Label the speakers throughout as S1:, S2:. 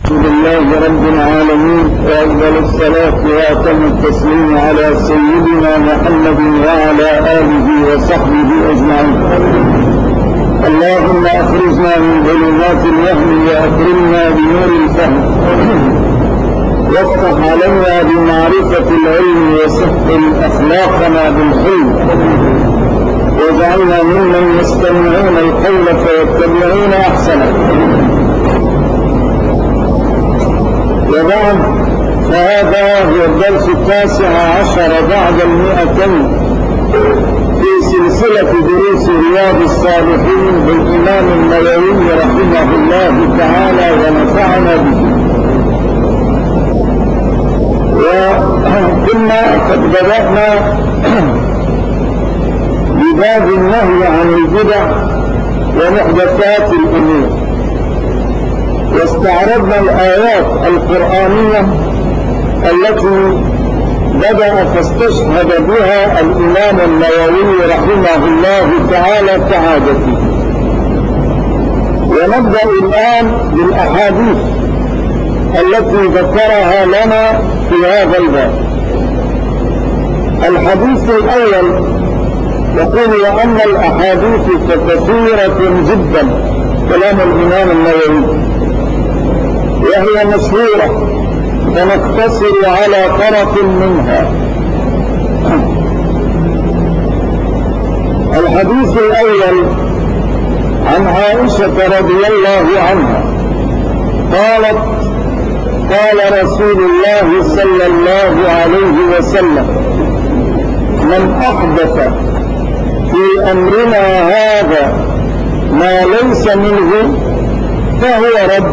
S1: الحمد لله رب العالمين، وأفضل الصلاة وأتم التسليم على سيدنا محمد وعلى آله وصحبه أجمعين. اللهم أخرجنا من ظلمات الوهم وأكرمنا بنور الفهم، وافتح علينا بمعرفة العلم وسهل أخلاقنا بالحلم، واجعلنا ممن يستمعون القول فيتبعون أحسنه. وبعد، فهذا هو الدرس 19 بعد 200 في سلسلة دروس رياض الصالحين بالإمام النووي رحمه الله تعالى ونفعنا به. وكنا قد بدأنا بباب النهي عن البدع ومحدثات الأمور، واستعرضنا الآيات القرآنية التي بدأ فاستشهد بها الإمام النووي رحمه الله تعالى كعادته. ونبدأ الآن بالأحاديث التي ذكرها لنا في هذا الباب. الحديث الأول يقول: وأن الأحاديث كثيرة جدا، كلام الإمام النووي، وهي مشهورة، فنقتصر على طرف منها. الحديث الأول عن عائشة رضي الله عنها قالت: قال رسول الله صلى الله عليه وسلم: من أحدث في أمرنا هذا ما ليس منه فهو رد.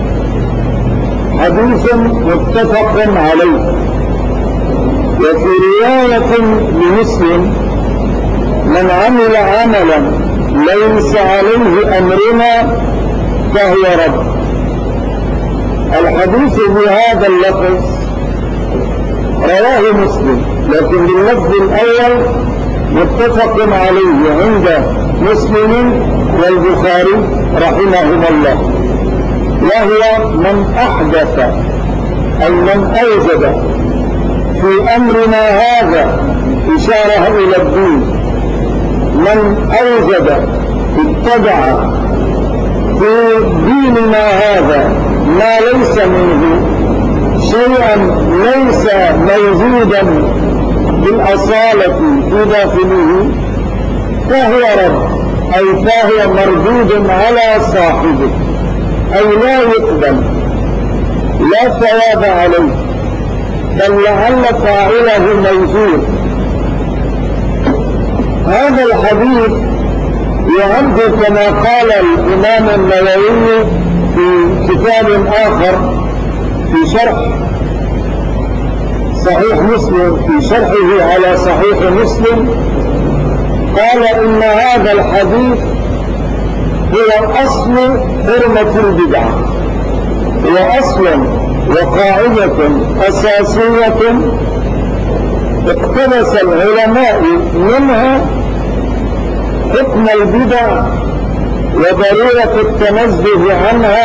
S1: حديث متفق عليه. وفي رواية لمسلم: من عمل عملا ليس عليه أمرنا فهو رد. الحديث بهذا اللفظ رواه مسلم، لكن باللفظ الأول متفق عليه عند مسلم والبخاري رحمهما الله، وهو من أحدث أي من أوجد في أمرنا هذا، إشارة إلى الدين، من أوجد اتبع في ديننا هذا ما ليس منه، شيئا ليس موجودا بالأصالة في داخله، فهو رد، أي فهو مردود على صاحبه، أي لا يقبل، لا ثواب عليه، بل لعل فاعله موجود. هذا الحديث يعد كما قال الإمام النووي في كتاب آخر في شرح صحيح مسلم، في شرحه على صحيح مسلم، قال: إن هذا الحديث هو أصل حرمة البدعة، هو أصل وقاعدة أساسية اقتبس العلماء منها حكم البدع وضرورة التنزه عنها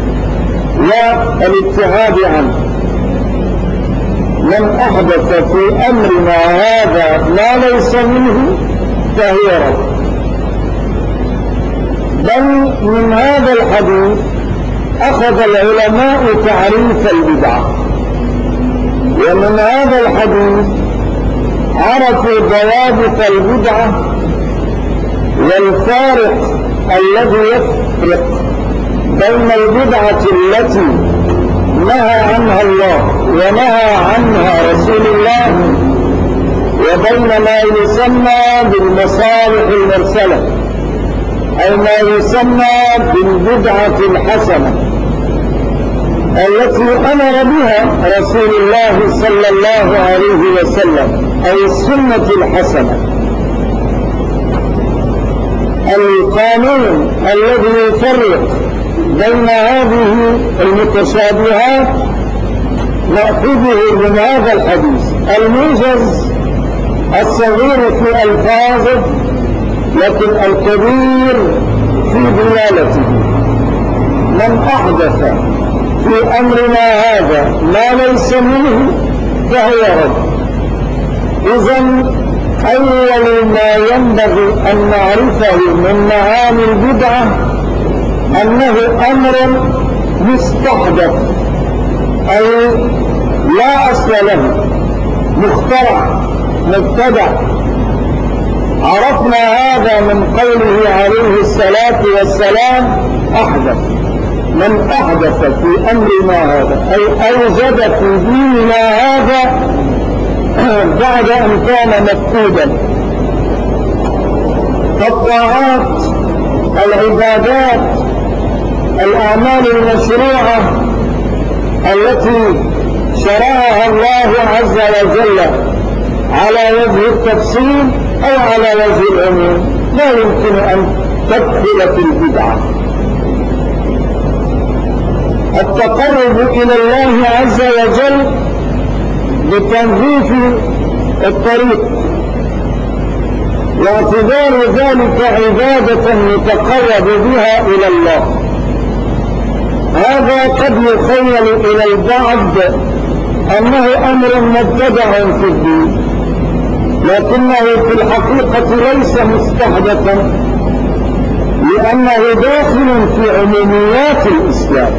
S1: والابتعاد عنها. من أحدث في أمرنا هذا ما ليس منه فهو رد. بل من هذا الحديث أخذ العلماء تعريف البدعة، ومن هذا الحديث عرفوا ضوابط البدعة والفارق الذي يفرق بين البدعة التي نهى عنها الله ونهى عنها رسول الله، وبين ما يسمى بالمصالح المرسلة، أو ما يسمى بالبدعة الحسنة التي أمر بها رسول الله صلى الله عليه وسلم، أو السنة الحسنة. القانون الذي يفرق بين هذه المتشابهات نأخذه من هذا الحديث الموجز الصغير في ألفاظه، لكن الكبير في دلالته. من أحدث في أمرنا هذا ما ليس منه فهو رد. إذن أول ما ينبغي أن نعرفه من معاني البدعة أنه أمر مستحدث، أي لا أصل له، مخترع مبتدع. عرفنا هذا من قوله عليه الصلاة والسلام أحدث. من أحدث في أمرنا هذا أي أوجد في ديننا هذا بعد أن كان مفقودا. فالطاعات، العبادات، الأعمال المشروعة التي شرعها الله عز وجل على وجه التفصيل أو على وجه العموم لا يمكن أن تدخل في البدعة. التقرب إلى الله عز وجل بتنظيف الطريق واعتبار ذلك عبادة يتقرب بها إلى الله، هذا قد يخيل إلى البعض أنه أمر مبتدع في الدين، لكنه في الحقيقة ليس مستحدثا، لأنه داخل في عموميات الإسلام،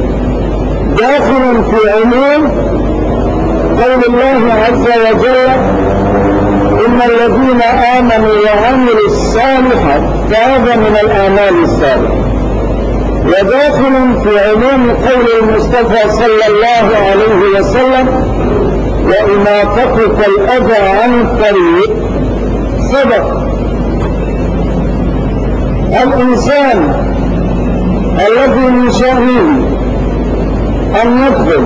S1: داخل في عموم قول الله عز وجل إن الذين آمنوا وعملوا الصالحات فهذا من الأعمال الصالحة، وداخل في عموم قول المصطفى صلى الله عليه وسلم وإماطتك الأذى عن الطريق صدق. الإنسان الذي من شأنه أن يدخل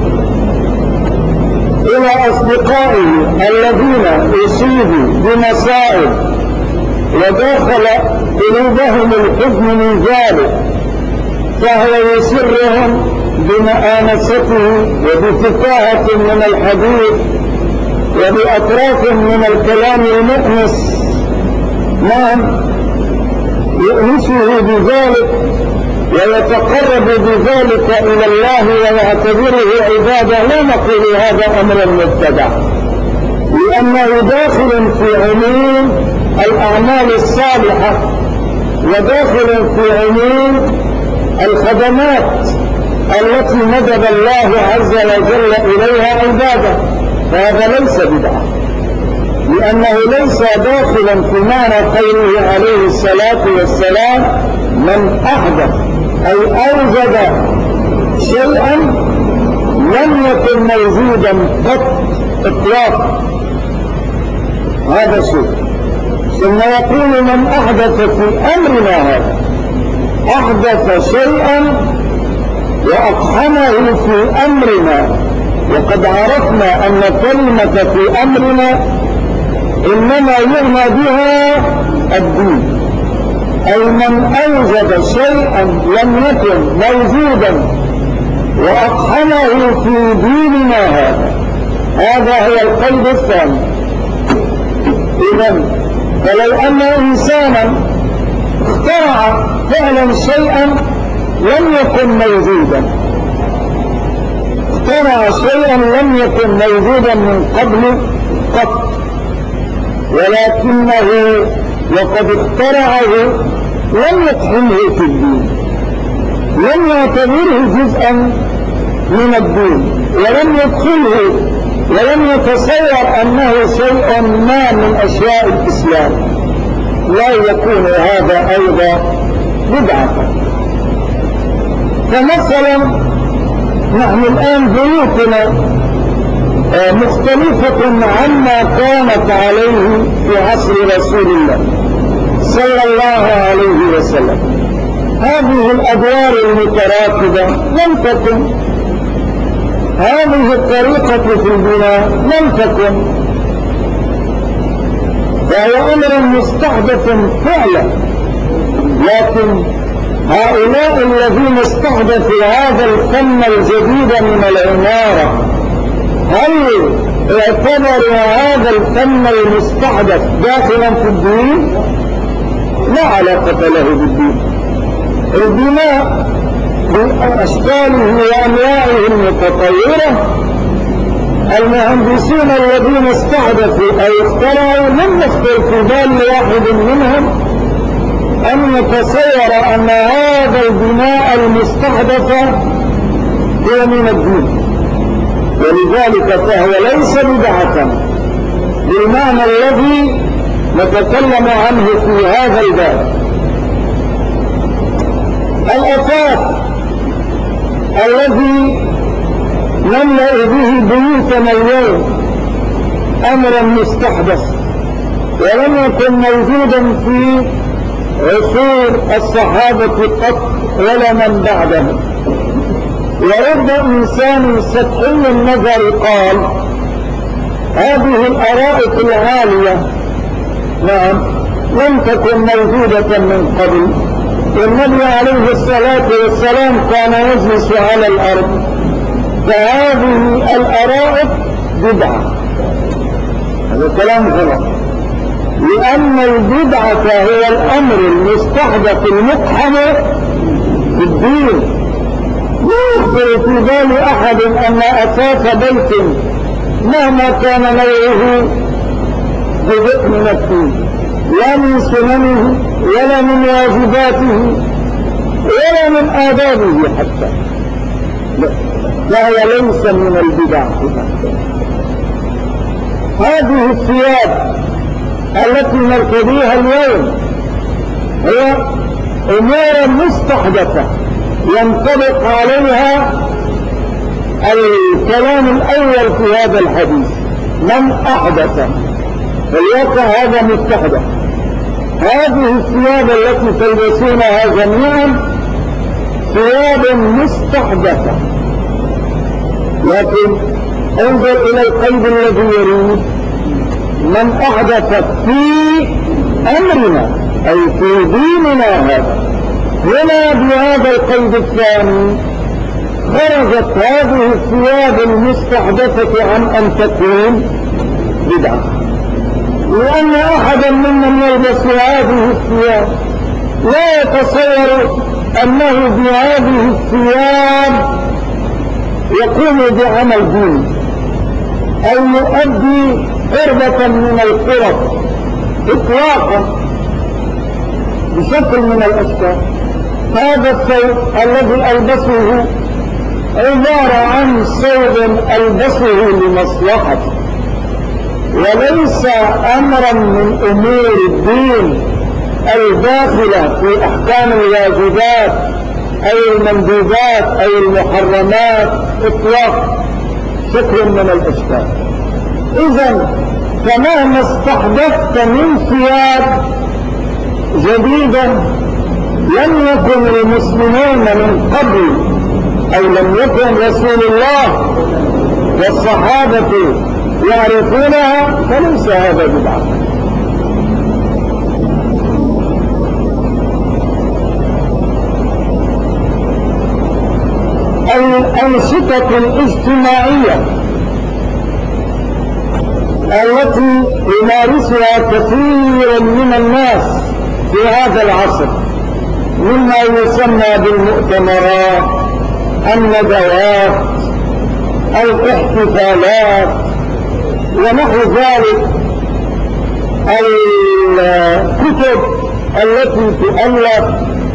S1: إلى أصدقائه الذين أصيبوا بمصائب ودخل قلوبهم الحزن من ذلك، فهو يسرهم بمآنسته وبفكاهة من الحديث وبأطراف من الكلام المؤنس، نعم يؤنسه بذلك ويتقرب بذلك إلى الله ويعتبره عبادة. لا نقول هذا أمر مبتدع، لأنه داخل في عموم الأعمال الصالحة وداخل في عموم الخدمات التي ندب الله عز وجل إليها عبادة، فهذا ليس بدعة، لأنه ليس داخلا في معنى قوله عليه الصلاة والسلام من أحدث أي أوجد شيئا لم يكن موجودا قط إطلاقا، هذا شيء. ثم يقول من أحدث في أمرنا هذا، أحدث شيئا وأقحمه في أمرنا. وقد عرفنا أن كلمة في أمرنا إنما يعنى بها الدين، أي من أوجد شيئا لم يكن موجودا وأقحمه في ديننا هذا هو القيد الثاني. إذن فلو أن إنسانا اخترع فعلا شيئا لم يكن موجودا، اخترع شيئا لم يكن موجودا من قبل قط، ولكنه وقد اخترعه لم يقحمه في الدين، لم يعتبره جزءا من الدين، ولم يدخله ولم يتصور أنه شيء ما من أشياء الإسلام، لا يكون هذا أيضا بدعة. فمثلا نحن الآن بيوتنا مختلفة عما كانت عليه في عصر رسول الله صلى الله عليه وسلم. هذه الأدوار المتراكبة لم تكن، هذه الطريقة في البناء لم تكن، فهو أمر مستحدث فعلا. لكن هؤلاء الذين استحدثوا هذا الفن الجديد من العمارة، هل اعتبروا هذا الفن المستحدث داخلا في الدين؟ لا علاقة له بالدين. البناء بأشكاله وأنواعه المتطورة. المهندسين الذين استحدثوا أو اخترعوا لم يخطر في بال واحد منهم أن يتصور أن هذا البناء المستحدث هو من الدين، ولذلك فهو ليس بدعة بالمعنى الذي نتكلم عنه في هذا الباب. الأثاث الذي نملأ به بيوتنا اليوم أمرا مستحدث ولم يكن موجودا في عصور الصحابة قط ولا من بعدهم. ورب إنسان سطحي النظر قال هذه الأرائك العالية نعم لم تكن موجودة من قبل، والنبي عليه الصلاة والسلام كان يجلس على الأرض، فهذه الأرائك بدعة. هذا كلام غلط، لأن البدعة هو الأمر المستحدث المقحم في الدين. لا يخطر في بال أحد أن أساس بيت مهما كان نوعه جزء من الدين، لا من سننه ولا من واجباته ولا من آدابه حتى، فهو ليس من البدع. هذه الثياب التي نرتديها اليوم هي أمور مستحدثة ينطبق عليها الكلام الأول في هذا الحديث، من أحدث، والواقع هذا مستحدث. هذه الثياب التي تلبسونها جميعا ثياب مستحدثة، لكن انظر إلى القيد الذي يريد من أحدث في أمرنا أي في ديننا هذا. هنا بهذا القيد الثاني خرجت هذه الثياب المستحدثة عن أن تكون بدعة، لأن أحدا ممن يلبس هذه الثياب لا يتصور أنه بهذه الثياب يقوم بعمل ديني أو يؤدي قربة من القرب إطلاقا بشكل من الأشكال. هذا الثوب الذي ألبسه عبارة عن ثوب ألبسه لمصلحتي وليس أمرا من أمور الدين الداخلة في أحكام الواجبات أو المندوبات أو المحرمات إطلاقا، شكل من الأشكال. إذن فمهما استحدثت من ثياب جديدة لم يكن المسلمون من قبل أو لم يكن رسول الله والصحابة يعرفونها، فليس هذا بدعة. الأنشطة الاجتماعية التي يمارسها كثير من الناس في هذا العصر مما يسمى بالمؤتمرات، الندوات، الاحتفالات ونحو ذلك، الكتب التي تؤلف،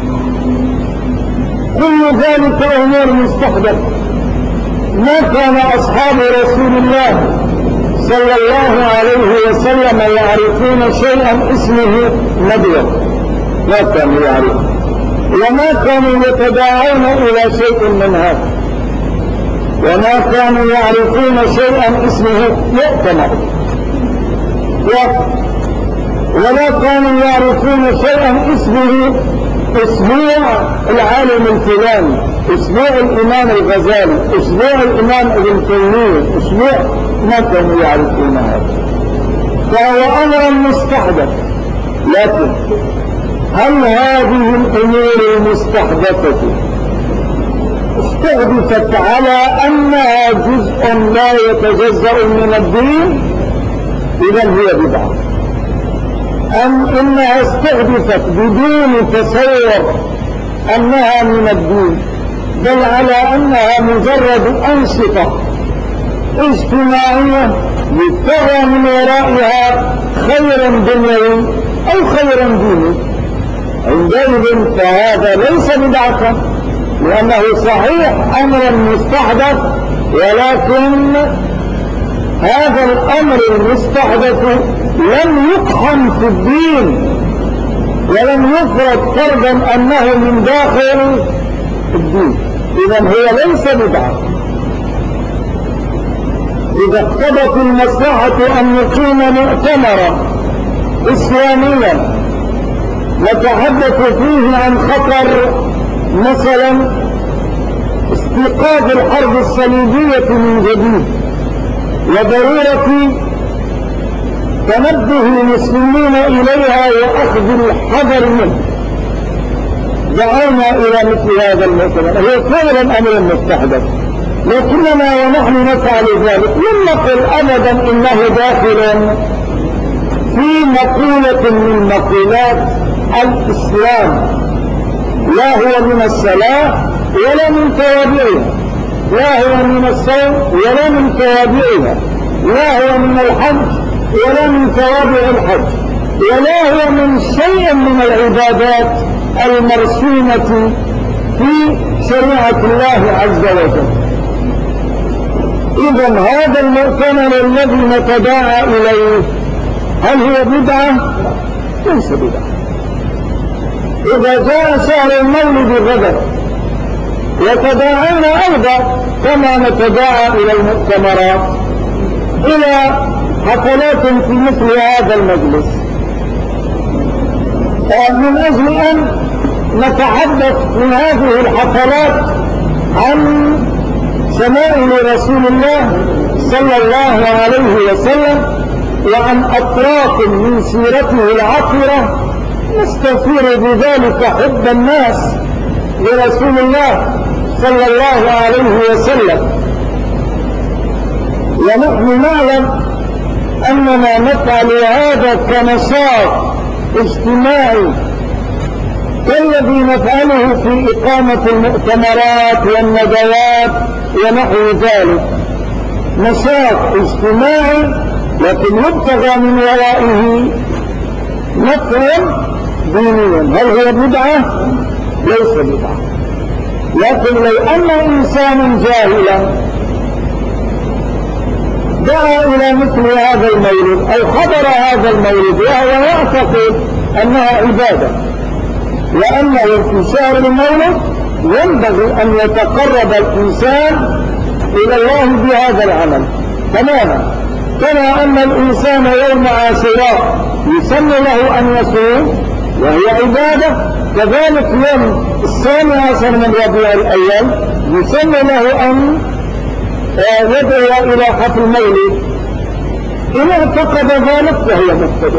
S1: كل ذلك أمور مستحدثة. ما كان أصحاب رسول الله صلى الله عليه وسلم يعرفون شيئا اسمه ندوة، ما كانوا يعرفون، وما كانوا يتداعون إلى شيء من هذا، وما كانوا يعرفون شيئا اسمه مؤتمر، ولا كانوا يعرفون شيئا اسمه اسبوع العالم الفلاني، اسبوع الإمام الغزالي، اسبوع الإمام ابن تيمية، اسبوع، ما كانوا يعرفون هذا، فهو أمر مستحدث. لكن هل هذه الأمور المستحدثة استحدثت على أنها جزء لا يتجزأ من الدين؟ إذن هي بدعة. أم إنها استحدثت بدون تصور أنها من الدين؟ بل على أنها مجرد أنشطة اجتماعية يبتغى من ورائها خيرا دنيوي أو خيرا ديني، عندئذ فهذا ليس بدعة، لأنه صحيح أمر مستحدث، ولكن هذا الأمر المستحدث لم يقحم في الدين ولم يفرض فرضا أنه من داخل الدين، إذن هو ليس بدعة. إذا اقتضت المصلحة أن نقيم مؤتمرا إسلاميا نتحدث فيه عن خطر مثلا استيقاظ الحرب الصليبية من جديد وضرورة تنبه المسلمين إليها وأخذ الحذر منه، دعونا إلى مثل هذا المؤتمر. هو فعلا أمر مستحدث، لكننا ونحن نفعل ذلك لم نقل أبدا إنه داخل في مقولة من مقولات الإسلام، لا هو من الصلاة ولا من توابعها، لا هو من الصوم ولا من توابعها، لا هو من الحج ولا من توابع الحج، ولا هو من شيء من العبادات المرسومة في شريعة الله عز وجل. إذن هذا المؤتمر الذي نتداعى إليه هل هو بدعة؟ ليس بدعة. إذا جاء شهر المولد الغدر يتداعون أيضا كما نتداعى إلى المؤتمرات إلى حفلات في مثل هذا المجلس، من أجل أن نتحدث في هذه الحفلات عن شمائل رسول الله صلى الله عليه وسلم وعن أطراف من سيرته العطرة نستثير بذلك حب الناس لرسول الله صلى الله عليه وسلم. ونحن نعلم أننا نفعل هذا كنشاط اجتماعي كالذي نفعله في إقامة المؤتمرات والندوات ونحو ذلك، نشاط اجتماعي لكن يبتغى من ورائه نفعا دينيا. هل هو بدعة؟ ليس بدعة. لكن لو أن إنسان جاهلا دعا إلى مثل هذا المولد أو حضر هذا المولد وهو يعتقد أنها عبادة، لأنه في شهر المولد ينبغي أن يتقرب الإنسان إلى الله بهذا العمل تماما، كما أن الإنسان يوم عاشوراء يسمى له أن يصوم وهي عبادة، كذلك يوم 12 من ربيع الأول يسمى له أن يدعو إلى حفل المولد. إن اعتقد ذلك فهو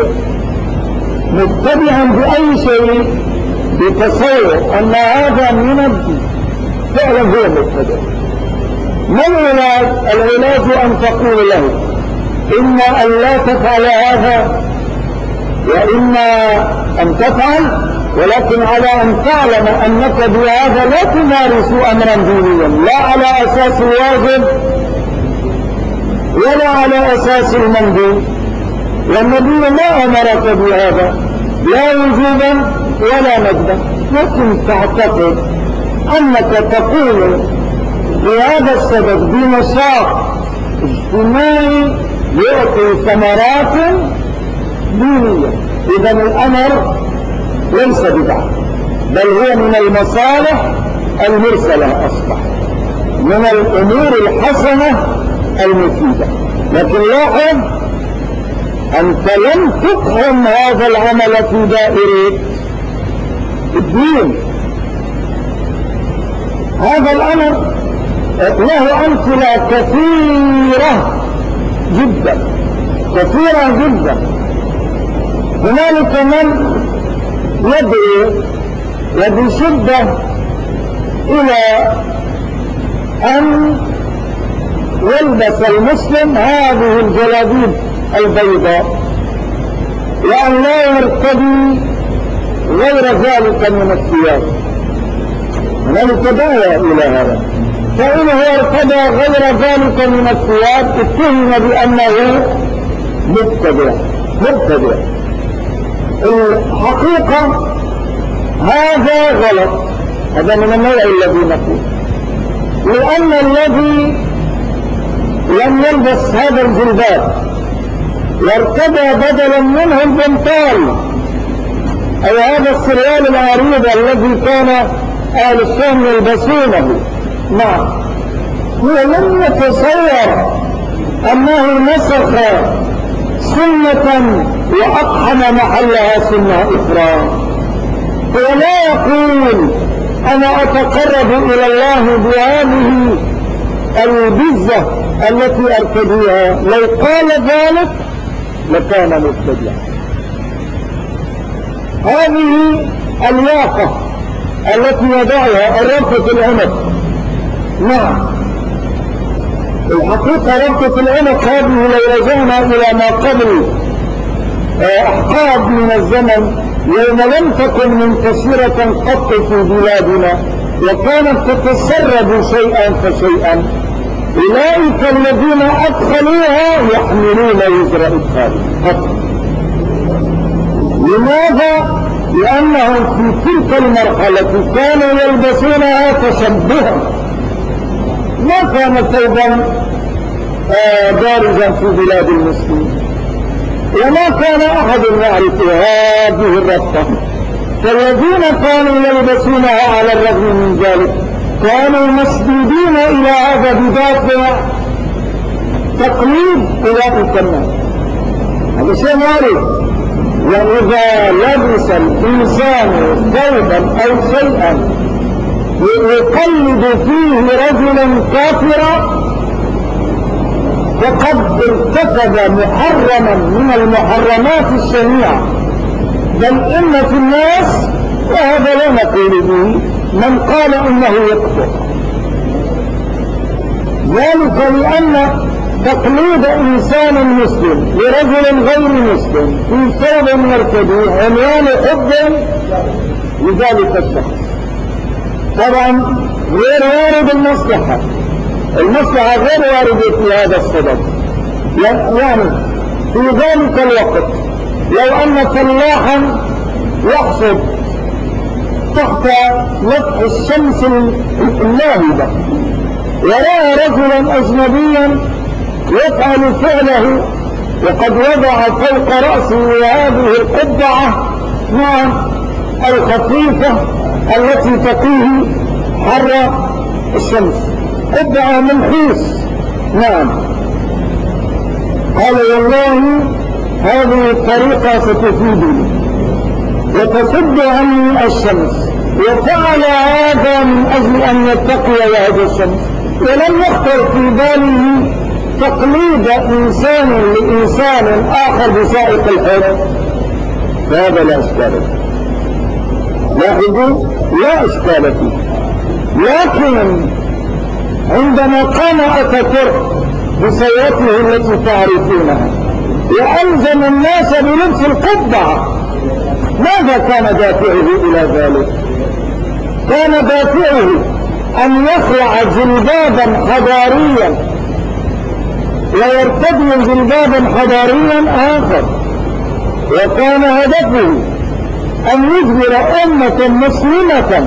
S1: مبتدعا بأي شيء بتصور أن هذا من الدين، فعلا هو مبتدع. ما العلاج؟ العلاج أن تقول له إما أن لا تفعل هذا وإما أن تفعل، ولكن على أن تعلم أنك بهذا لا تمارس أمرا دينيا لا على أساس الواجب ولا على أساس المندوب، والنبي ما أمرك بهذا لا وجوبا ولا ندبا، لكن تعتقد أنك تقول بهذا السبب بنشاط اجتماعي يعطي ثمرات دينية. إذن الأمر ليس بدعة، بل هو من المصالح المرسلة، أصبح من الأمور الحسنة المفيدة. لكن لاحظ أنت لم تقحم هذا العمل في دائرة الدين. هذا الأمر له أمثلة كثيرة جدا كثيرة جدا. هنالك من يدعو وبشدة إلى أن يلبس المسلم هذه الجلابيب البيضاء وأن لا يرتدي غير ذلك من الثياب. هنالك داعي إلى هذا. فإنه ارتدى غير ذلك من الثياب اتهم بأنه مبتدع. الحقيقة هذا غلط، هذا من النوع الذي نقول، لأن الذي لم يلبس هذا الجلباب وارتدى بدلا منه البنطال أو هذا السروال العريض الذي كان أهل الشام يلبسونه، نعم، هو لم يتصور أنه نسخ سنة وأقحم محلها سنة أخرى، ولا يقول أنا أتقرب إلى الله بهذه البزة التي أرتديها. لو قال ذلك لكان مبتدعا. هذه الياقة التي يضعها ربطة العنق، نعم، الحقيقة ربطة العنق هذه لو رجعنا إلى ما قبل أحقاب من الزمن يوم لم تكن منتشرة قط في بلادنا وكانت تتسرب شيئا فشيئا، أولئك الذين أدخلوها يحملون وزر إدخالها. لماذا؟ لأنهم في تلك المرحلة كانوا يلبسونها تشبها، ما كان ثوبا بارزا في بلاد المسلمين، وما كان أحد يعرف هذه الربطة. فالذين كانوا يلبسونها على الرغم من ذلك كانوا مسدودين إلى هذا بدافع تقليد أولئك الناس. هذا شيء معروف. وإذا لبس الإنسان ثوبا أو شيئا يقلد فيه رجلا كافرا فقد ارتكب محرما من المحرمات الشنيعة، بل إن في الناس، وهذا لا نقول به، من قال إنه يكفر، ذلك لأن تقليد إنسان مسلم لرجل غير مسلم في ثوب مرتدي عنوان حب لذلك الشخص. طبعا غير وارد المصلحة غير واردة في هذا السبب. يعني في ذلك الوقت لو أن فلاحا يحصد تحت نفح الشمس اللاهبة ورأى رجلا أجنبيا يفعل فعله وقد وضع فوق رأسه هذه القبعة الخفيفة التي تقيه حر الشمس، قبعة منحوس، نعم، قال والله هذه الطريقة ستفيدني وتصد عني الشمس، وفعل هذا من أجل أن يتقي وجه الشمس، ولم يخطر في باله تقليد إنسان لإنسان آخر بسائق الحب، فهذا لا إشكال فيه. لاحظوا، لا إشكال فيه. لكن عندما قام أتاتورك بسيرته التي تعرفونها وألزم الناس بلبس القبعة، ماذا كان دافعه إلى ذلك؟ كان دافعه أن يخلع جلبابا حضاريا ويرتدي جلبابا حضاريا آخر، وكان هدفه أن يجبر أمة مسلمة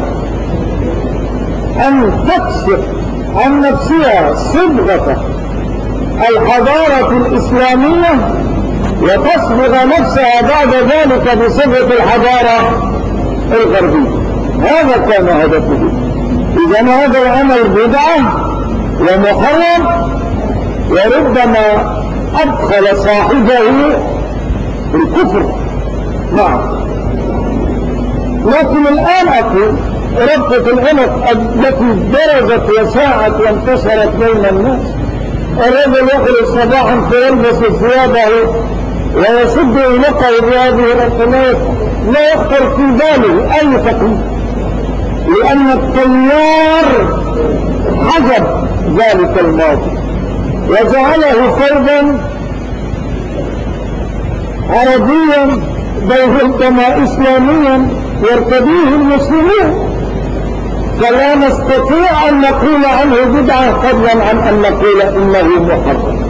S1: أن تكشف عن نفسها صبغة الحضارة الإسلامية وتصبغ نفسها بعد ذلك بصبغة الحضارة الغربية. هذا كان هدفه. إذن هذا العمل بدعة ومحرم، وربما أدخل صاحبه الكفر. نعم. لكن الآن أقول ربطة العنق التي برزت وساعت وانتشرت بين الناس، الرجل يخرج صباحا فيلبس ثيابه ويسد عنقه بهذه الربطات، لا يخطر في باله أي تقليد، لأن التيار حجب ذلك الماضي وجعله فردا عربيا بل ربما إسلاميا يرتديه المسلمون. فلا نستطيع أن نقول عنه بدعة فضلا عن أن نقول إنه محرم.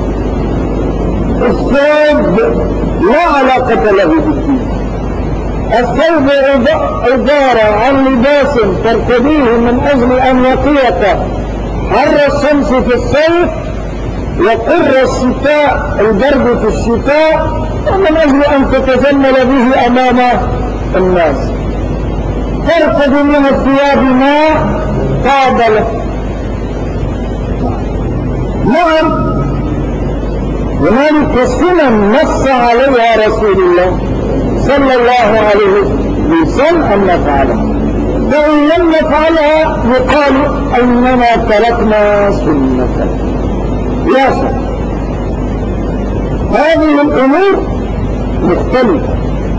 S1: الثوب لا علاقة له بالدين. الثوب عبارة عن لباس ترتديه من أجل أن يقيك حر الشمس في الصيف وقر الشتاء البرد في الشتاء، ومن أجل أن تتجمل به أمام الناس. ترتدي من الثياب ما طاب لك. نعم، هنالك سنن نص عليها رسول الله صلى الله عليه وسلم أن نفعلها، فإن لم نفعلها يقال أننا تركنا سنة. لا شك هذه الأمور مختلفة.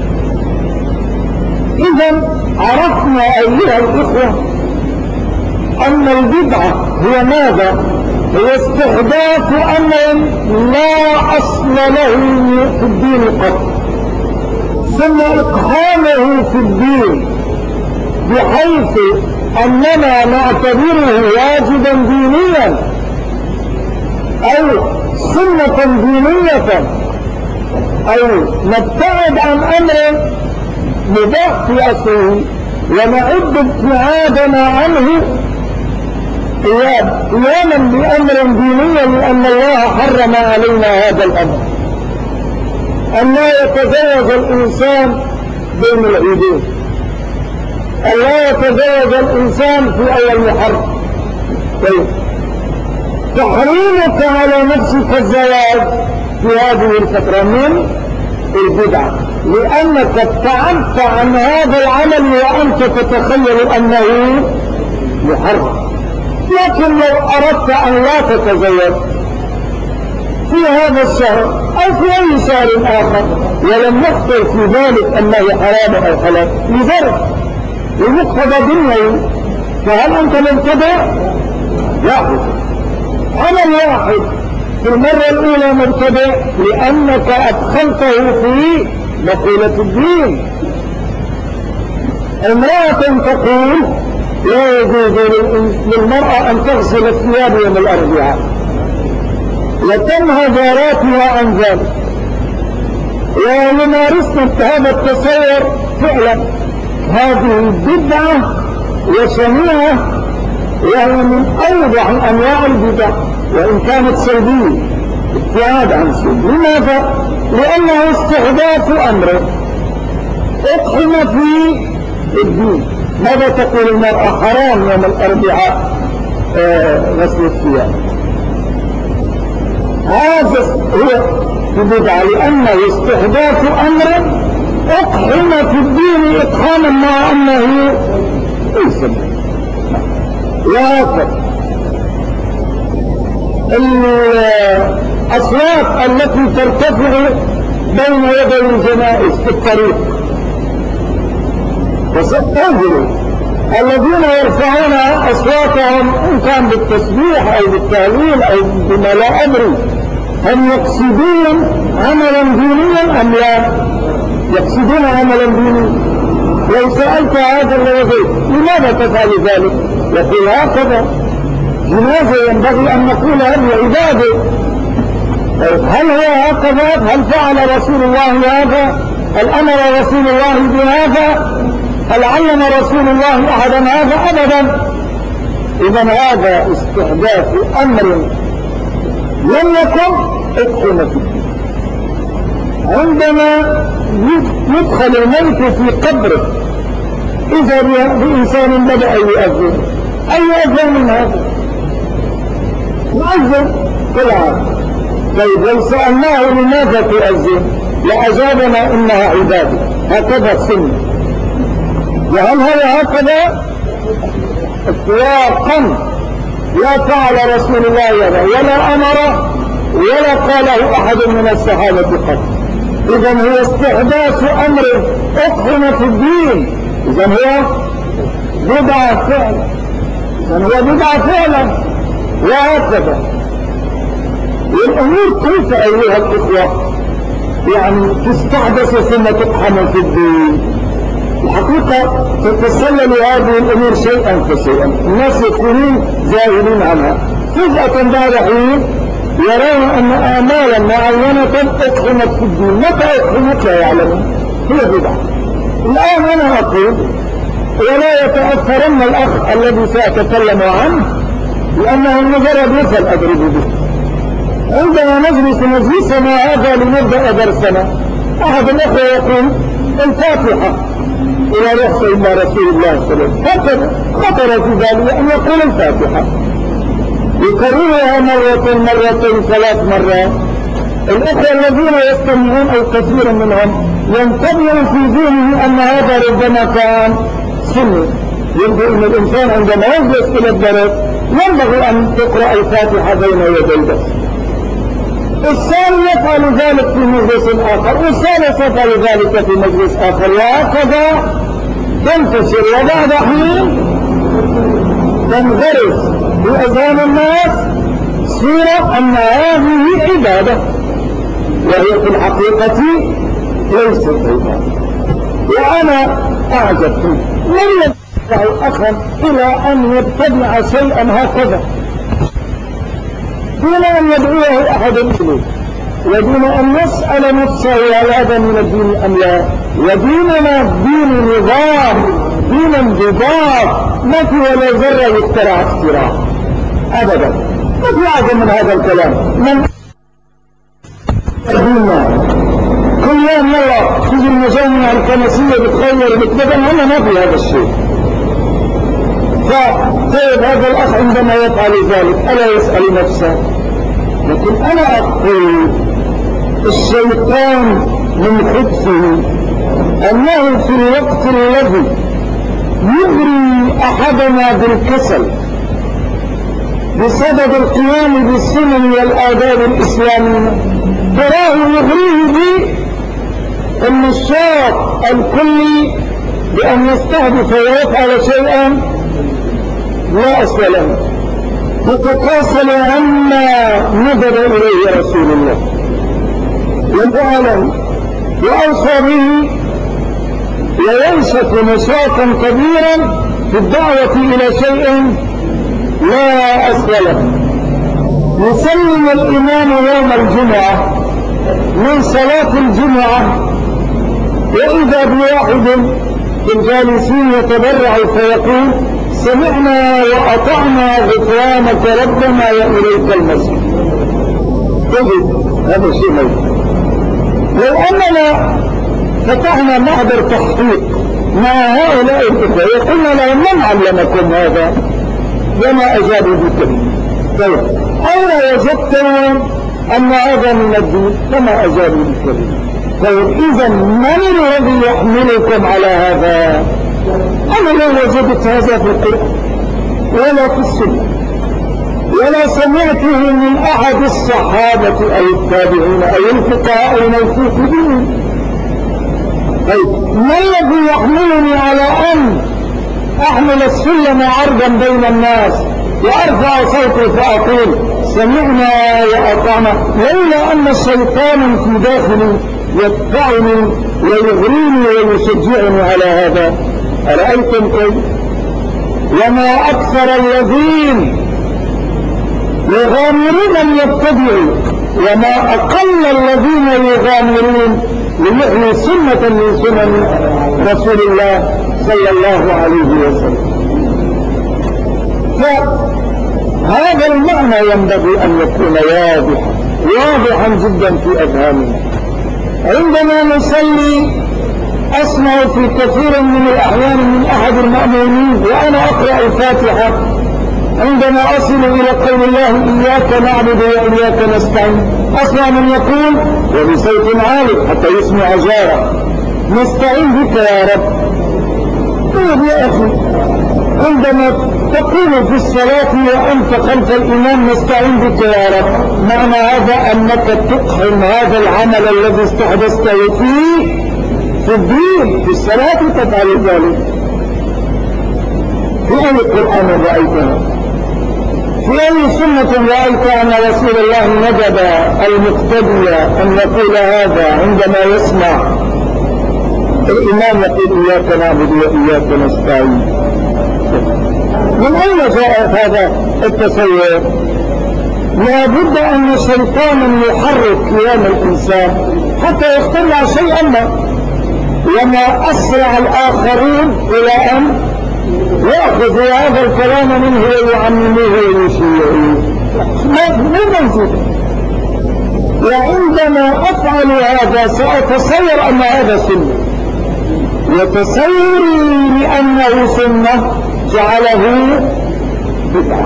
S1: إذا عرفنا أيها الإخوة أن البدعة هي ماذا؟ هي استحداث أمر لا أصل له في الدين قط، ثم إقحامه في الدين بحيث أننا نعتبره واجبا دينيا أو سنة دينية، أو نبتعد عن أمر مباح في أصله ونعد ابتعادنا عنه قياما بأمر دينيا، لأن الله حرم علينا هذا الأمر، أن لا يتزوج الإنسان بين العيدين، أن لا يتزوج الإنسان في أول محرم. طيب، تحريمك على نفسك الزواج في هذه الفترة من البدعة، لأنك ابتعدت عن هذا العمل وأنت تتخيل أنه محرم. لكن لو أردت أن لا تتزوج في هذا الشهر أو في أي شهر آخر ولم نخطر في ذلك أنه حرام أو حلال لذلك لمقتضى دنيوي، فهل أنت مبتدع؟ واحد، عمل واحد في المرة الأولى مبتدع لأنك أدخلته في مقولة الدين. امرأة تقول لا يجوز للمرأة أن تغسل الثياب يوم الأربعاء وتنهى جاراتها عن ذلك، ويمارسنا هذا التصور فعلا. هذه بدعة وشنيعة، وهي من أوضح أنواع البدع وإن كانت سلبية، ابتعاد عن شيء. لماذا؟ لأنه استحداث أمر اقحم في الدين. ماذا تقول المرأة؟ حرام يوم الأربعاء غسل الثياب. هذا هو بدعة لأنه استحداث أمر اقحم في الدين إقحاما مع أنه ليس به. وهكذا الأصوات التي ترتفع بين يدي الجنائز في الطريق، وستنظروا الذين يرفعون أصواتهم إن كان بالتسبيح أو بالتهليل أو بما لا أدري، هم يقصدون عملا دينيا أم لا يقصدون عملا دينيا؟ لو سألت هذا الذي لماذا تفعل ذلك؟ يقول هكذا جنازة ينبغي أن نقول هذه عبادة. هل هو هكذا؟ هل فعل رسول الله هذا؟ هل أمر رسول الله بهذا؟ هل علم رسول الله أحدا هذا؟ أبدا. إذا هذا استحداث أمر لم يكن اقحم فيه. عندما يدخل الميت في قبره إذا بإنسان بدأ يؤذن، أي أذن من هذا؟ يؤذن كالعادة. طيب لو سألناه لماذا تؤذن لأجابنا إنها عبادة، هكذا سنة. وهل هو هكذا؟ اطلاقا لا فعل رسول الله هذا ولا أمر ولا قاله أحد من الصحابة قط. إذا هو استحداث أمر اقحم في الدين، إذا هو بدعة فعلا، إذا هو بدعة فعلا. وهكذا والأمور كيف أيها الإخوة يعني تستحدث ثم تقحم في الدين؟ الحقيقة تتسلل هذه الأمور شيئا فشيئا، الناس يكونون جاهلين عنها، فجأة بعد حين يرون أن آمالا معينة أقحمت في الدين. متى أقحمت لا يعلمون، هي بدعة. الآن أنا أقول ولا يتأثرن الأخ الذي سأتكلم عنه لأنه مجرد مثل أضرب به. عندما نجلس مجلسنا هذا لنبدأ درسنا، أحد الأخوة يقول الفاتحة إلى رأس إلا رسول الله صلى الله عليه وسلم، خطر في ذلك أن يقول الفاتحة، يكررها مرتين 3 مرات. الأخوة الذين يستمعون أو كثير منهم ينتبه في ذهنه أن هذا ربما كان سنة. ينبغي أن الإنسان عندما يجلس إلى الدرس ينبغي أن تقرأ الفاتحة بين يدي الدرس. الثاني يفعل ذلك في مجلس آخر، والثالث يفعل ذلك في مجلس آخر، وهكذا تنتشر. وبعد حين تنغرس في أذهان الناس صورة أن هذه عبادة، وهي في الحقيقة ليست عبادة. وأنا أعجبت من يدفع أخا إلى أن يتبع شيئا هكذا دون أن يدعوه أحد إليه، ودون أن يسأل نفسه هل هذا من الدين أم لا. وديننا دين نظام، دين انضباط، ما في ولا ذرة يخترع اختراع أبدا، ما في أعظم من هذا الكلام. من ديننا كل يوم يلا تيجي المجامع الكنسية بتغير بتبدل، هنا ما في هذا الشيء. فطيب هذا الأخ عندما يفعل ذلك ألا يسأل نفسه؟ لكن أنا أقول الشيطان من خبثه أنه في الوقت الذي يغري أحدنا بالكسل بسبب القيام بالسنن والآداب الإسلامية، تراه يغريه بالنشاط الكلي بأن يستهدف ويفعل شيئا لا أصل له، يتكاسل عما نظر إليه رسول الله وفعله وأوصى به، وينشط نشاطا كبيرا في الدعوة إلى شيء لا أصل له. يسلم الإمام يوم الجمعة من صلاة الجمعة، وإذا بواحد في الجالسين يتبرع فيقول سمعنا وأطعنا غفرانك ربنا وإليك المصير. تجد هذا الشيء موجود. لو أننا فتحنا محضر تحقيق مع هؤلاء الإخوة وقلنا لهم من علمكم هذا وما أجابوا بكم، طيب أين وجدتم أن هذا من الدين كما أجابوا بكم؟ طيب إذا من الذي يحملكم على هذا؟ أنا لا وجدت هذا في القرآن ولا في السنة ولا سمعته من أحد الصحابة أو التابعين أو الفقهاء الموثوقين. طيب ما الذي يحملني على أن أحمل السلم عرضا بين الناس وأرفع صوتي فأقول سمعنا وأطعنا، لولا أن الشيطان في داخلي يدفعني ويغريني ويشجعني على هذا؟ أرأيتم كيف؟ وما أكثر الذين يغامرون أن يتبعوا وما أقل الذين يغامرون ليحيوا سنة من سنن رسول الله صلى الله عليه وسلم. فهذا المعنى ينبغي أن يكون واضحا جدا في أذهاننا. عندما نصلي أسمع في كثير من الأحيان من أحد المأمومين وأنا أقرأ الفاتحة عندما أصل إلى قول الله إياك نعبد وإياك نستعين، أسمع من يقول وبصوت عالي حتى يسمع جاره نستعين بك يا رب. طيب يا أخي، عندما تقول في الصلاة وأنت خلف الإمام نستعين بك يا رب، معنى هذا أنك تقحم هذا العمل الذي استحدثته فيه في الدين، في الصلاة تفعل ذلك. في أي قرآن رأيتها؟ في أي سنة رأيت أن رسول الله ندب المقتدي أن يقول هذا عندما يسمع الإمام يقول إياك نعبد وإياك نستعين. من أين جاء هذا التصور؟ لا بد أن شيطانا يحرك قيام الإنسان حتى يخترع شيئا ما، وما أسرع الآخرين إلى أن يأخذوا هذا الكلام منه ويعمموه ويشيعوه. ما موجود. وعندما أفعل هذا سأتصور أن هذا سنة، وتصوري لأنه سنة جعله بدعة.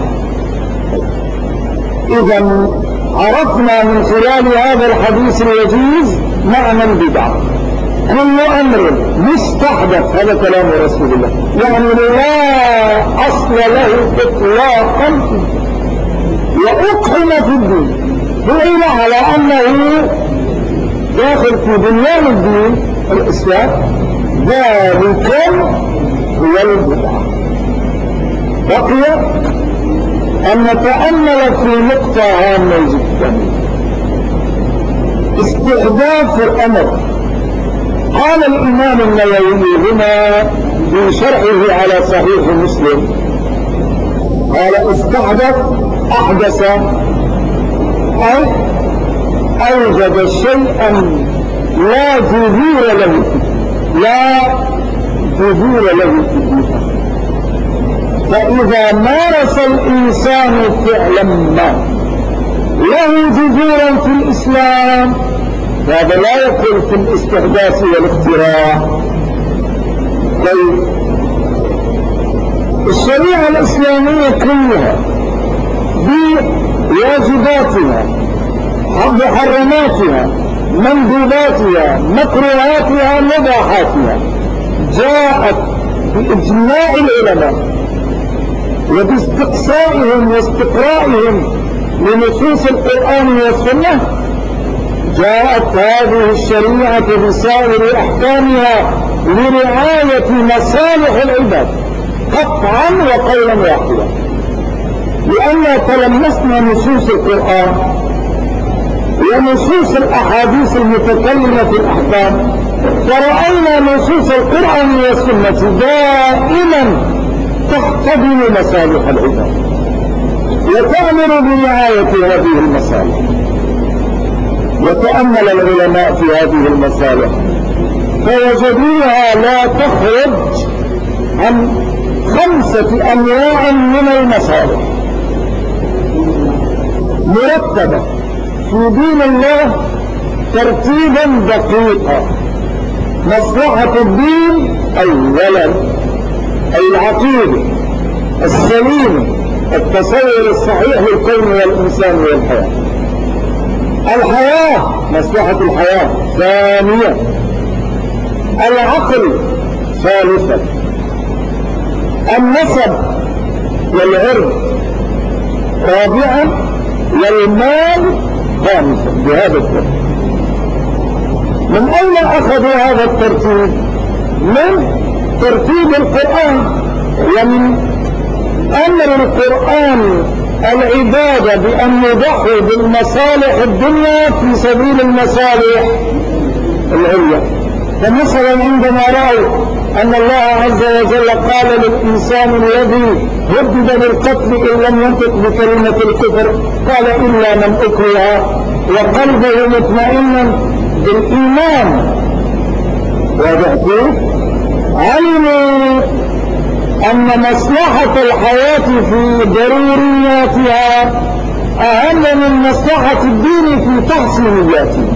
S1: إذا عرفنا من خلال هذا الحديث الوجيز معنى البدعة. كل أمر مستحدث، هذا كلام رسول الله، يعني لا أصل له إطلاقا وأقحم في الدين، وإلى على أنه داخل في بنيان الدين الإسلام، ذلك هو البدعة. بقي أن نتأمل في نقطة هامة جدا، استحداث الأمر. قال الإمام النووي هنا في شرحه على صحيح مسلم، قال استحدث أحدث أي أوجد شيئا لا جذور له، لا جذور له في الدين. فإذا مارس الإنسان فعلا ما له جذورا في الإسلام، هذا لا يكون في الاستحداث والاختراع. طيب الشريعة الإسلامية كلها بواجباتها، بحرماتها، مندوباتها، مكروهاتها، مباحاتها، جاءت بإجماع العلماء وباستقصائهم واستقرائهم لنصوص القرآن والسنة. جاءت هذه الشريعة بسائر أحكامها لرعاية مصالح العباد قطعا وقولا واحدا، لأننا تلمسنا نصوص القرآن ونصوص الأحاديث المتكلمة في الأحكام، فرأينا نصوص القرآن والسنة دائما تحتضن مصالح العباد وتأمر برعاية هذه المصالح. وتأمل العلماء في هذه المصالح فوجدوها لا تخرج عن 5 أنواع من المصالح مرتبة في دين الله ترتيبا دقيقا. مصلحة الدين أولا أي العقيدة السليمة، التصور الصحيح للكون والإنسان والحياة. الحياة، مصلحة الحياة ثانيا. العقل ثالثا. النسب والعرض رابعا. والمال خامسا. بهذا الترتيب. من أين أخذوا هذا الترتيب؟ من ترتيب القرآن، ومن أمر القرآن العبادة بأن يضحوا بالمصالح الدنيا في سبيل المصالح العليا. فمثلا عندما رأوا أن الله عز وجل قال للإنسان الذي هدد بالقتل إن لم ينطق بكلمة الكفر قال إلا من أكره وقلبه مطمئن بالإيمان، وضحكوا علموا أن مصلحة الحياة في ضرورياتها أهم من مصلحة الدين في تحصيلياته.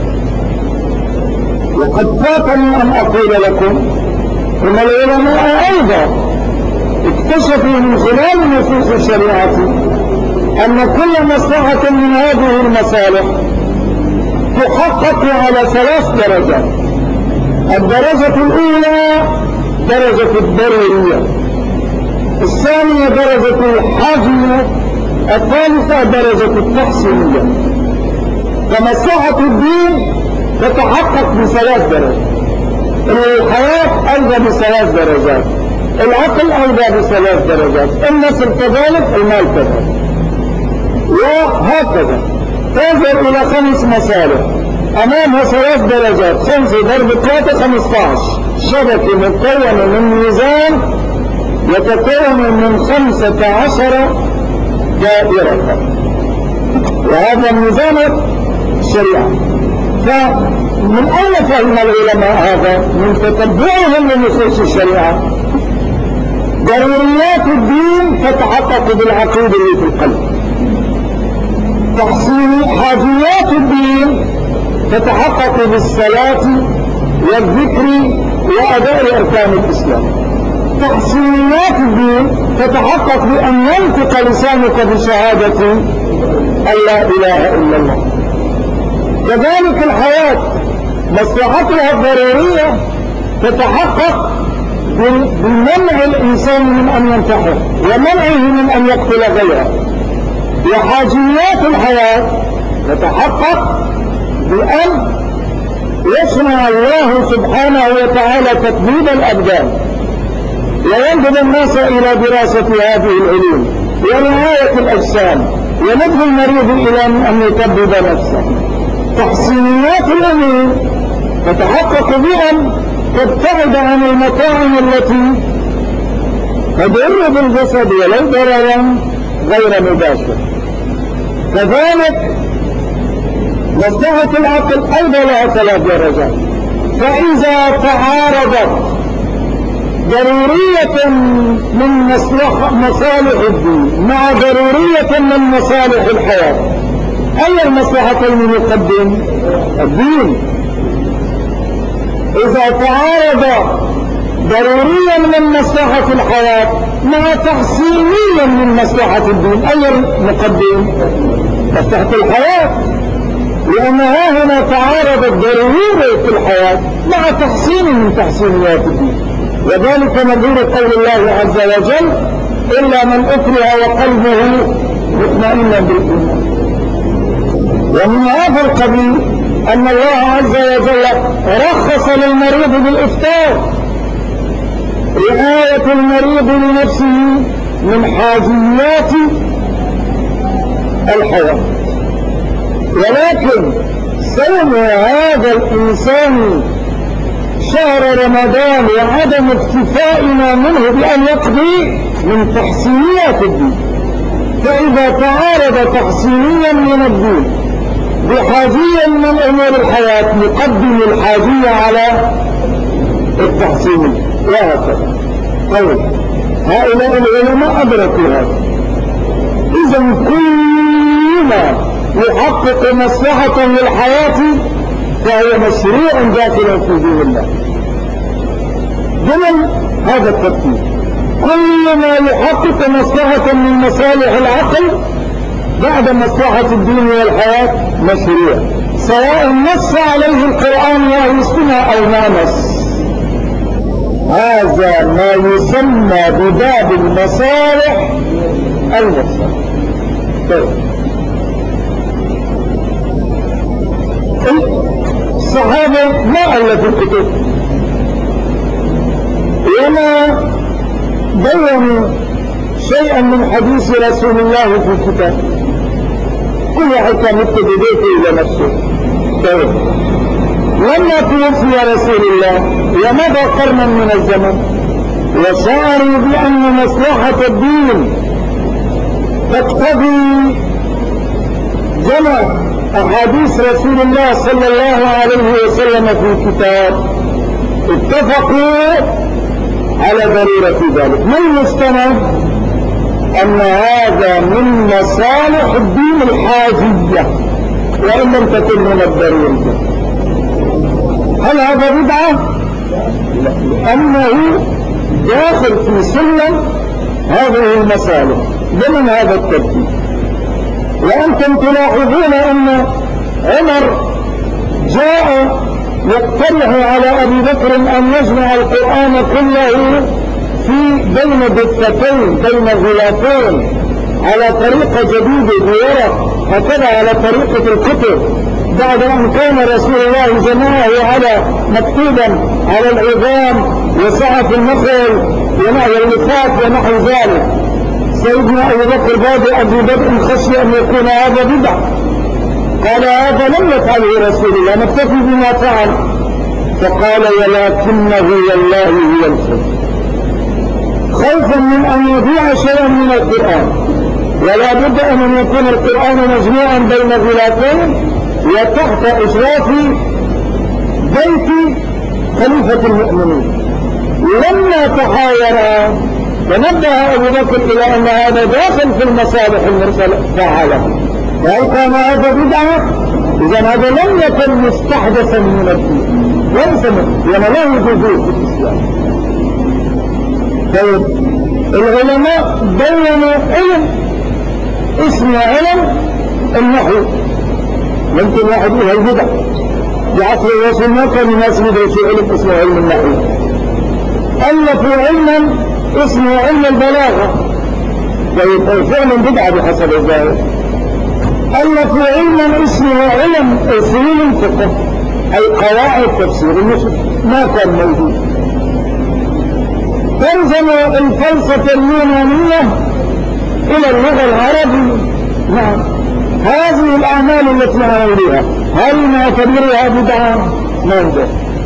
S1: وقد فاتني أن أقول لكم أن العلماء أيضا اكتشفوا من خلال نصوص الشريعة أن كل مصلحة من هذه المصالح تحقق على 3 درجات. الدرجة الأولى درجة الضرورية، الثانية درجة الحاجية، الثالثة درجة التحصيلية. فمصلحة الدين تتحقق ب3 درجات، الحياة أيضا ب3 درجات، العقل أيضا ب3 درجات، النسل كذلك، المال كذلك، وهكذا تنظر إلى 5 مصالح. أمامها 3 درجات، 5 ضرب 3 15. شبكة مكونة من ميزان يتكون من 15 دائرة، وهذا ميزان الشريعة. فمن أين فهم العلماء هذا؟ من تتبعهم لنصوص الشريعة. ضروريات الدين تتحقق بالعقيدة اللي في القلب، تحصيل حاجيات الدين تتحقق بالصلاة والذكر وأداء أركان الإسلام. تحصيلات الدين تتحقق بأن ينطق لسانك بشهادة أن لا إله إلا الله. كذلك الحياة مصلحتها الضرورية تتحقق بمنع الإنسان من أن ينتحر ومنعه من أن يقتل غيره. وحاجيات الحياة تتحقق بأن يصنع الله سبحانه وتعالى تطبيب الأبدان وينجب الناس إلى دراسة هذه العلوم ورعاية الأجسام وندعو المريض إلى أن يطبب نفسه. تحسينات الأمور تتحقق بأن تبتعد عن المطاعم التي تضر بالجسد ولو ضررا غير مباشر. كذلك مصلحة العقل أيضا لها 3 درجات. فإذا تعارضت ضرورية من مصالح الدين مع ضرورية من مصالح الحياة، أي المصلحتين يقدم؟ الدين. إذا تعارض ضروريا من مصلحة الحياة مع تحسينيا من مصلحة الدين، أي المقدم؟ مصلحة الحياة، لأنها هنا تعارضت ضرورية الحياة مع تحسين من تحسينيات الدين. وذلك نظير قول الله عز وجل: إلا من أكره وقلبه مطمئن بالإيمان. ومن هذا القبيل أن الله عز وجل رخص للمريض بالإفطار، رعاية المريض لنفسه من حاجيات الحياة. ولكن صوم هذا الإنسان شهر رمضان وعدم اكتفائنا منه بأن يقضي من تحسينيات الدين. فإذا تعارض تحسينيا من الدين بحاجيا من أمور الحياة نقدم الحاجية على التحسين وهكذا. طيب، هؤلاء العلماء أدركوا هذا. إذا كل ما يحقق مصلحة للحياة فهو مشروع داخلا في دين الله ضمن هذا الترتيب. كل ما يحقق مصلحة من مصالح العقل بعد مصلحة الدين والحياة مشروع، سواء نص عليه القرآن أو السنة أو ما نص. هذا ما يسمى بباب المصالح المرسلة. الصحابة ما ألفوا الكتب وما بينوا شيئا من حديث رسول الله في الكتاب، كل واحد كان يكتب بيته إلى نفسه. لما توفي رسول الله ومضى قرنا من الزمن وشعروا بأن مصلحة الدين تقتضي جمع أحاديث رسول الله صلى الله عليه وسلم في الكتاب، اتفقوا على ضرورة ذلك. ما المستند؟ أن هذا من مصالح الدين الحاجية وإن لم تكن من الضرورة. هل هذا بدعة؟ لأنه داخل في سلم هذه المصالح ضمن هذا الترتيب. وأنتم تلاحظون أن عمر جاء يقترح على أبي بكر أن يجمع القرآن كله في بين دفتين بين غلافين على طريقة جديدة بورق، هكذا على طريقة الكتب، بعد أن كان رسول الله جمعه على مكتوبا على العظام وسعف النخل ونحو اللفات ونحو ذلك. سيدنا أبو بكر بادئ أبي بكر خشي أن يكون هذا بدعة، قال هذا لم يفعله رسول الله نكتفي بما فعل. فقال ولكنه والله هو الخير، خوفا من أن يضيع شيئا من القرآن، ولا بد أن يكون القرآن مجموعا بين غلافين وتحت إشراف بيت خليفة المؤمنين. لما تحاورا تنبه أبو بكر إلى أن هذا داخل في المصالح المرسلة فعله. وهل كان هذا بدعة؟ إذا هذا لم يكن مستحدثا من الدين، ليس لأنه لا يوجد في الإسلام. طيب العلماء بينوا علم اسمه علم النحو. يمكن واحد يقول البدع بعصر الرسول ما كان الناس يدرسوا علم اسمه علم النحو. ألفوا علما اسمه علم البلاغة، طيب فعلا بدعة بحسب الظاهر. ألفوا علما اسمه علم أصول الفقه أي قواعد تفسير النصوص، ما كان موجود. ترجموا الفلسفة اليونانية إلى اللغة العربية. نعم، هذه الأعمال التي عملوها هل نعتبرها بدعة؟ ماذا؟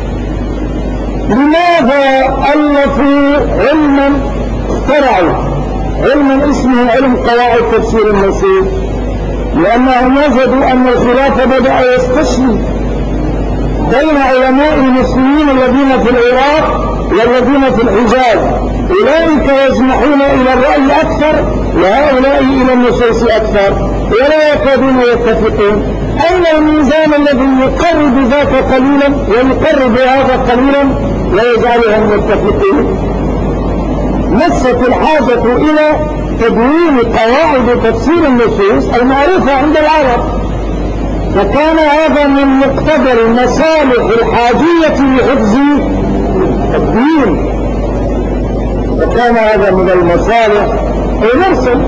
S1: لماذا ألفوا علما اخترعوا علما اسمه علم قواعد تفسير النصوص؟ لأنهم وجدوا أن الخلاف بدأ يستشري بين علماء المسلمين الذين في العراق والذين في الحجاز. أولئك يجمعون إلى الرأي أكثر وهؤلاء إلى النصوص أكثر ولا يكادون يتفقون. أين الميزان الذي يقرب ذاك قليلا ويقرب هذا قليلا ويجعلهم متفقين؟ مست الحاجة إلى تدوين قواعد تفسير النصوص المعروفة عند العرب، فكان هذا من مقتضى المصالح الحاجية لحفظ الدين، وكان هذا من المصالح المرسل.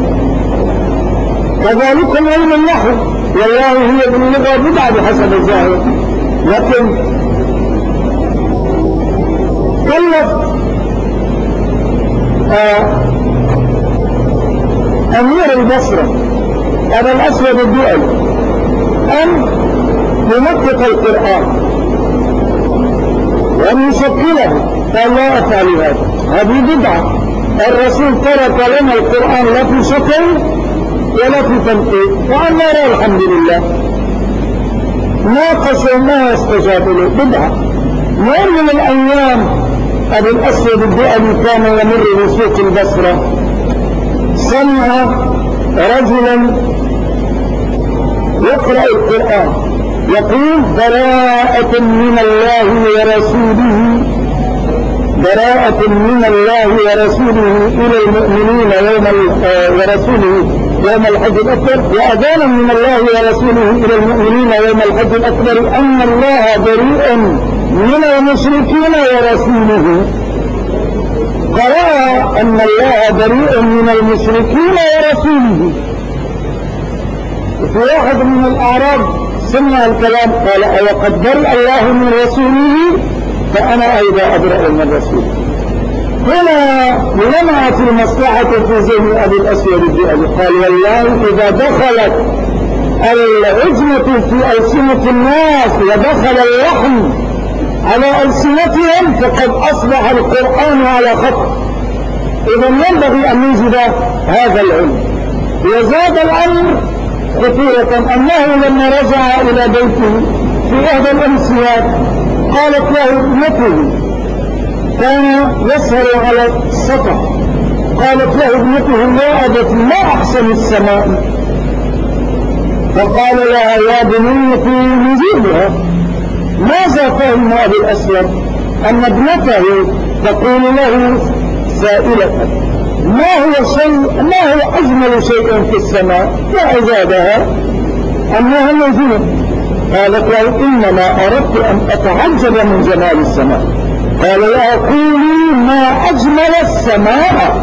S1: كذلك علم النحو والله هي باللغة بدعة بحسب الظاهر، لكن كلف أمير البصرة أبا الأسود الدؤلي أن ينطق القرآن وأن يشكله، قال لا أفعل هذه بدعة. الرسول ترك لنا القرآن لا في شكل ولا في تنقيق، وأنا نرى الحمد لله ناقش ما استجاب له بدعة. يوم من الأيام أبو الأسود الدؤلي كان يمر بسوق البصرة، سمع رجلا يقرأ القرآن يقول براءة من الله ورسوله، براءة من الله ورسوله إلى المؤمنين ورسوله يوم الحج الأكبر، وأذانا من الله ورسوله إلى المؤمنين يوم الحج الأكبر أن الله بريء من المشركين ورسوله. قرأ أن الله بريء من المشركين ورسوله. في واحد من الأعراب سمع الكلام قال وقد برئ الله من رسوله فأنا أيضا أبرأ من رسوله. هنا لمعت المصلحة في ذهن أبي الأسود الدؤلي، قال والله إذا دخلت العجمة في ألسنة الناس ودخل اللحم على ألسنتهم فقد أصبح القرآن على خط. إذا ينبغي أن نجد هذا العلم. وزاد الأمر خطورة أنه لما رجع إلى بيته في إحدى الأمسيات قالت له ابنته، كان يسهر على السطح، قالت له ابنته يا أبت ما أحسن السماء، فقال لها يا بنيتي نجيبها. ماذا فهم أبي الأسود؟ أن ابنته تقول له سائلة ما هو أجمل شيء في السماء فأجابها أنها نجوم. قالت له إنما أردت أن أتعجب من جمال السماء. قال لها قولي ما أجمل السماء.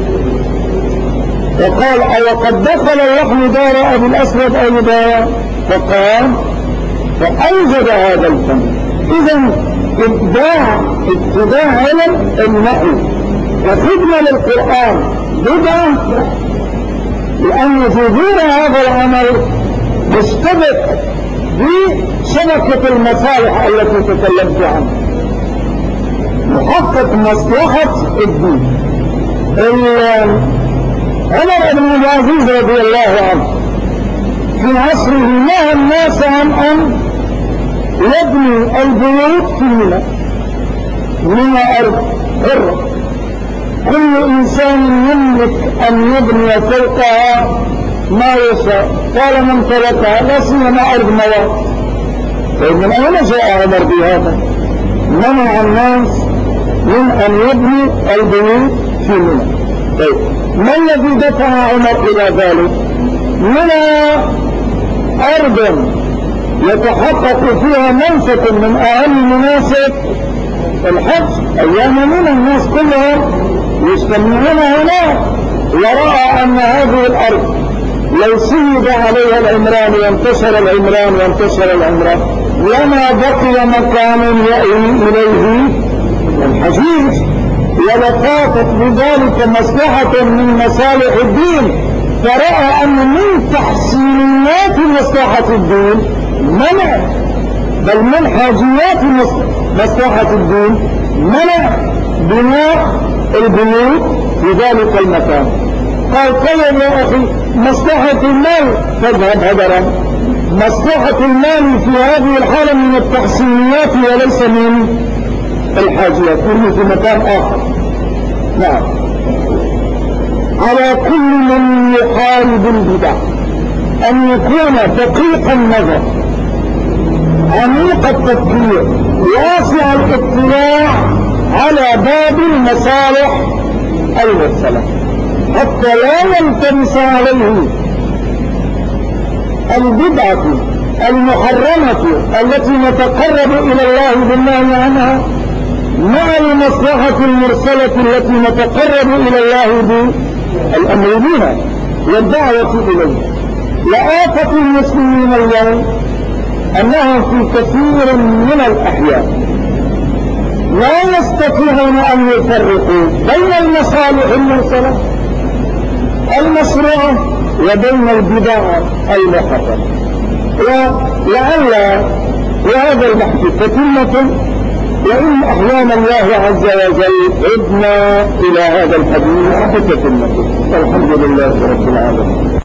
S1: فقال وقد دخل اللحم دار أبي الأسود أيضا، فقال فأوجد هذا الفن. إذن ابتداع علم النحو وخدمة للقرآن بدعة، لأن ظهور هذا العمل يشتبك بشبكة المصالح التي تكلمت عنها، محقق مصلحة الدين. عمر بن عبد العزيز رضي الله عنه في عصره نهى الناس عن أن يبني البيوت في منى أرض حرة، كل إنسان يملك أن يبني فوقها ما يشاء، قال من تركها لا سيما أرض موات. فمن أين جاء عمر بهذا؟ منع الناس من أن يبني البيوت في منى. طيب ما الذي دفع عمر إلى ذلك؟ منى أرض يتحقق فيها منسك من أهم مناسك الحج، أيام منى الناس كلهم يجتمعون هناك، ورأى أن هذه الأرض لو سيد عليها العمران وانتشر العمران لما بقي مكان يأوي إليه الحجيج، ولفاتت بذلك مصلحة من مصالح الدين. فرأى أن من تحسينات مصلحة الدين منع، بل من حاجيات مصلحة الدين منع بناء البيوت في ذلك المكان. قال طيب يا أخي مصلحة المال تذهب هدرا، مصلحة المال في هذه الحالة من التحسينيات وليس من الحاجيات، كله في مكان آخر. نعم. على كل من يحارب البدع أن يكون دقيق النظر، عميق التفكير، واسع الاطلاع على باب المصالح المرسلة، حتى لا يلتمس عليه البدعة المحرمة التي نتقرب إلى الله بالله عنها مع المصلحة المرسلة التي نتقرب إلى الله بالأمر بها والدعوة إليه. لآفة المسلمين اليوم أنهم في كثير من الأحيان لا يستطيعون أن يفرقوا بين المصالح المرسلة المشروعة وبين البدع المحرمة. ولعل وهذا البحث تتمة، وإن أحيانا الله عز وجل عدنا إلى هذا الحديث بتتمة. الحمد لله رب العالمين.